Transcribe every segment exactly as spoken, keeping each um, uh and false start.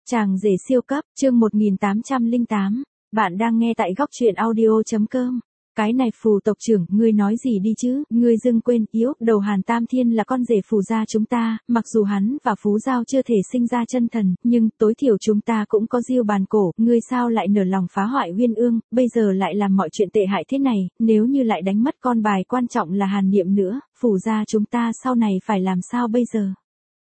Chàng rể siêu cấp, chương một nghìn tám trăm lẻ tám. Bạn đang nghe tại góc truyện audio.com. Cái này Phù tộc trưởng, ngươi nói gì đi chứ, ngươi dưng quên, yếu, đầu Hàn Tam Thiên là con rể Phù gia chúng ta, mặc dù hắn và Phú Giao chưa thể sinh ra chân thần, nhưng tối thiểu chúng ta cũng có diêu bàn cổ, ngươi sao lại nở lòng phá hoại Uyên Ương, bây giờ lại làm mọi chuyện tệ hại thế này, nếu như lại đánh mất con bài quan trọng là Hàn Niệm nữa, Phù gia chúng ta sau này phải làm sao bây giờ?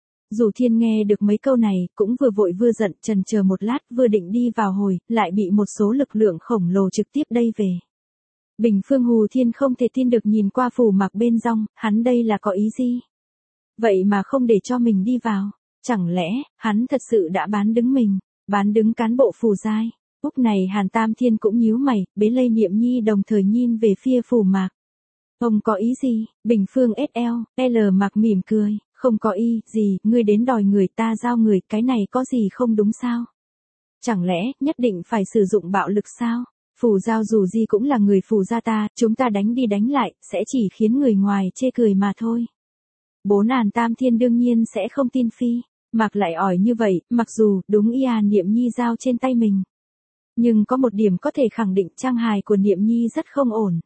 Dù Thiên nghe được mấy câu này, cũng vừa vội vừa giận, chần chờ một lát, vừa định đi vào hồi, lại bị một số lực lượng khổng lồ trực tiếp đây về. Bình Phương Hù Thiên không thể tin được nhìn qua Phù Mặc bên rong, hắn đây là có ý gì? Vậy mà không để cho mình đi vào, chẳng lẽ, hắn thật sự đã bán đứng mình, bán đứng cán bộ Phù giai? Lúc này Hàn Tam Thiên cũng nhíu mày, bế Lây Niệm Nhi đồng thời nhìn về phía Phù Mặc. Ông có ý gì? Bình Phương ét lờ, L Mặc mỉm cười. Không có ý gì, ngươi đến đòi người ta giao người, cái này có gì không đúng sao? Chẳng lẽ, nhất định phải sử dụng bạo lực sao? Phù Giao dù gì cũng là người Phù gia ta, chúng ta đánh đi đánh lại, sẽ chỉ khiến người ngoài chê cười mà thôi. Bốn Hàn Tam Thiên đương nhiên sẽ không tin phi, Mặc lại ỏi như vậy, mặc dù, đúng y à Niệm Nhi giao trên tay mình. Nhưng có một điểm có thể khẳng định trang hài của Niệm Nhi rất không ổn.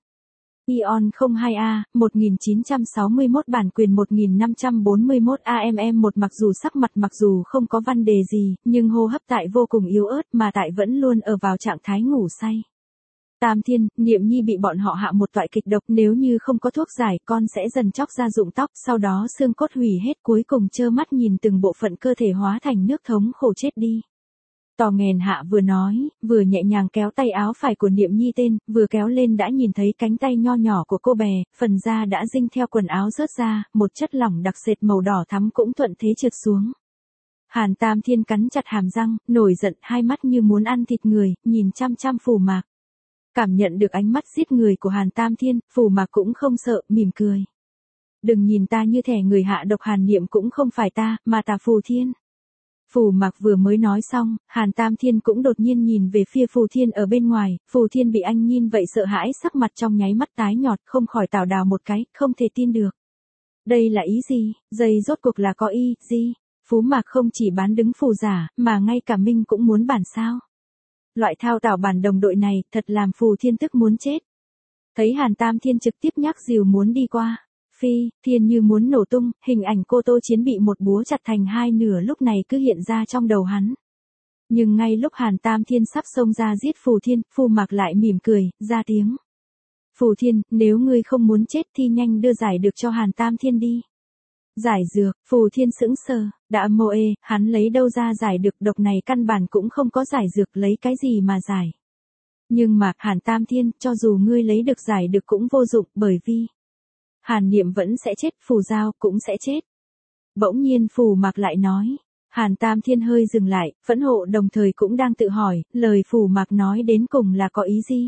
Ion không hai A, một nghìn chín trăm sáu mươi mốt bản quyền một nghìn năm trăm bốn mươi mốt A M M một mặc dù sắc mặt mặc dù không có vấn đề gì, nhưng hô hấp tại vô cùng yếu ớt mà tại vẫn luôn ở vào trạng thái ngủ say. Tam Thiên, Niệm Nhi bị bọn họ hạ một loại kịch độc, nếu như không có thuốc giải con sẽ dần chóc ra rụng tóc, sau đó xương cốt hủy hết, cuối cùng trơ mắt nhìn từng bộ phận cơ thể hóa thành nước thống khổ chết đi. Tò nghèn hạ vừa nói, vừa nhẹ nhàng kéo tay áo phải của Niệm Nhi tên, vừa kéo lên đã nhìn thấy cánh tay nho nhỏ của cô bé, phần da đã dinh theo quần áo rớt ra, một chất lỏng đặc sệt màu đỏ thắm cũng thuận thế trượt xuống. Hàn Tam Thiên cắn chặt hàm răng, nổi giận, hai mắt như muốn ăn thịt người, nhìn chăm chăm Phù Mặc. Cảm nhận được ánh mắt giết người của Hàn Tam Thiên, Phù Mặc cũng không sợ, mỉm cười. Đừng nhìn ta như thẻ người hạ độc, Hàn Niệm cũng không phải ta, mà ta Phù Thiên. Phù Mặc vừa mới nói xong, Hàn Tam Thiên cũng đột nhiên nhìn về phía Phù Thiên ở bên ngoài, Phù Thiên bị anh nhìn vậy sợ hãi, sắc mặt trong nháy mắt tái nhọt, không khỏi tảo đào một cái, không thể tin được. Đây là ý gì, dây rốt cuộc là có ý gì? Phú Mặc không chỉ bán đứng Phù giả, mà ngay cả Minh cũng muốn bản sao? Loại thao tảo bản đồng đội này, thật làm Phù Thiên tức muốn chết. Thấy Hàn Tam Thiên trực tiếp nhắc dìu muốn đi qua. Phi, Thiên như muốn nổ tung, hình ảnh cô Tô Chiến bị một búa chặt thành hai nửa lúc này cứ hiện ra trong đầu hắn. Nhưng ngay lúc Hàn Tam Thiên sắp xông ra giết Phù Thiên, Phù Mặc lại mỉm cười, ra tiếng. Phù Thiên, nếu ngươi không muốn chết thì nhanh đưa giải được cho Hàn Tam Thiên đi. Giải dược, Phù Thiên sững sờ, đã mô ê, hắn lấy đâu ra giải được, độc này căn bản cũng không có giải dược, lấy cái gì mà giải. Nhưng mà, Hàn Tam Thiên, cho dù ngươi lấy được giải được cũng vô dụng, bởi vì Hàn Niệm vẫn sẽ chết, Phù Giao cũng sẽ chết. Bỗng nhiên Phù Mặc lại nói. Hàn Tam Thiên hơi dừng lại, phẫn hộ đồng thời cũng đang tự hỏi, lời Phù Mặc nói đến cùng là có ý gì?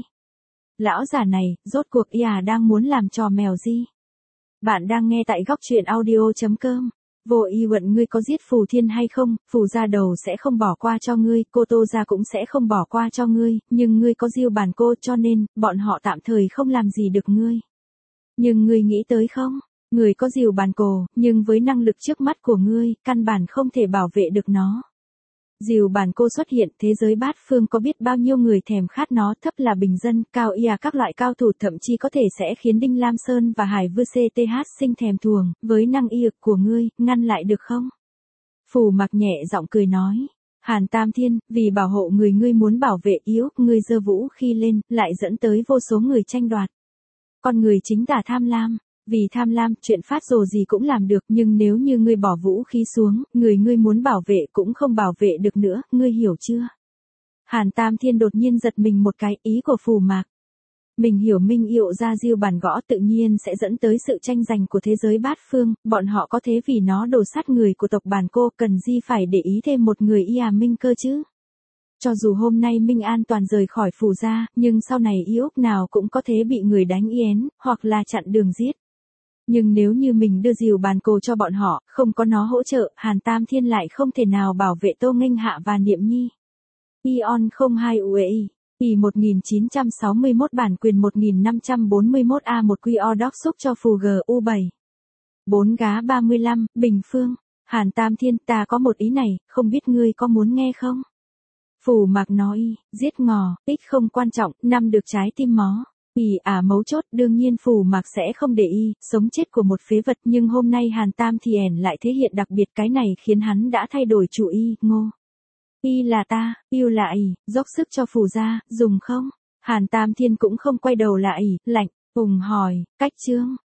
Lão già này, rốt cuộc y à đang muốn làm trò mèo gì? Bạn đang nghe tại góc truyện audio.com. Vô y luận ngươi có giết Phù Thiên hay không, Phù gia đầu sẽ không bỏ qua cho ngươi, cô Tô gia cũng sẽ không bỏ qua cho ngươi, nhưng ngươi có diêu bản cô cho nên, bọn họ tạm thời không làm gì được ngươi. Nhưng ngươi nghĩ tới không, ngươi có diều bàn cổ, nhưng với năng lực trước mắt của ngươi, căn bản không thể bảo vệ được nó. Diều bàn cô xuất hiện, thế giới bát phương có biết bao nhiêu người thèm khát nó, thấp là bình dân, cao y à các loại cao thủ thậm chí có thể sẽ khiến Đinh Lam Sơn và Hải Vư xê tê hát sinh thèm thuồng, với năng y lực của ngươi, ngăn lại được không? Phù Mặc nhẹ giọng cười nói. Hàn Tam Thiên, vì bảo hộ người ngươi muốn bảo vệ yếu, ngươi giơ vũ khi lên, lại dẫn tới vô số người tranh đoạt. Con người chính tả tham lam, vì tham lam, chuyện phát rồ gì cũng làm được, nhưng nếu như ngươi bỏ vũ khí xuống, người ngươi muốn bảo vệ cũng không bảo vệ được nữa, ngươi hiểu chưa? Hàn Tam Thiên đột nhiên giật mình một cái, ý của Phù Mặc. Mình hiểu Minh Yệu ra diêu bản gõ tự nhiên sẽ dẫn tới sự tranh giành của thế giới bát phương, bọn họ có thế vì nó đổ sát người của tộc bản cô, cần gì phải để ý thêm một người y à Minh cơ chứ? Cho dù hôm nay Minh an toàn rời khỏi Phù gia, nhưng sau này yếu nào cũng có thể bị người đánh yén, hoặc là chặn đường giết. Nhưng nếu như mình đưa diều bàn cổ cho bọn họ, không có nó hỗ trợ, Hàn Tam Thiên lại không thể nào bảo vệ Tô Nghênh Hạ và Niệm Nhi. Ion không hai u e i, I một nghìn chín trăm sáu mươi mốt bản quyền một nghìn năm trăm bốn mươi mốt A một Q O đốc xúc cho Phù G U bảy. bốn gá ba mươi lăm, Bình Phương. Hàn Tam Thiên, ta có một ý này, không biết ngươi có muốn nghe không? Phù Mạc nói, giết ngò, ích không quan trọng, năm được trái tim mó. Ý à mấu chốt, đương nhiên Phù Mạc sẽ không để ý, sống chết của một phế vật, nhưng hôm nay Hàn Tam Thiên lại thể hiện đặc biệt, cái này khiến hắn đã thay đổi chủ ý, ngô. Y là ta, yêu là ỉ, dốc sức cho Phù gia, dùng không? Hàn Tam Thiên cũng không quay đầu lại ỉ, lạnh, ùng hỏi, cách chương.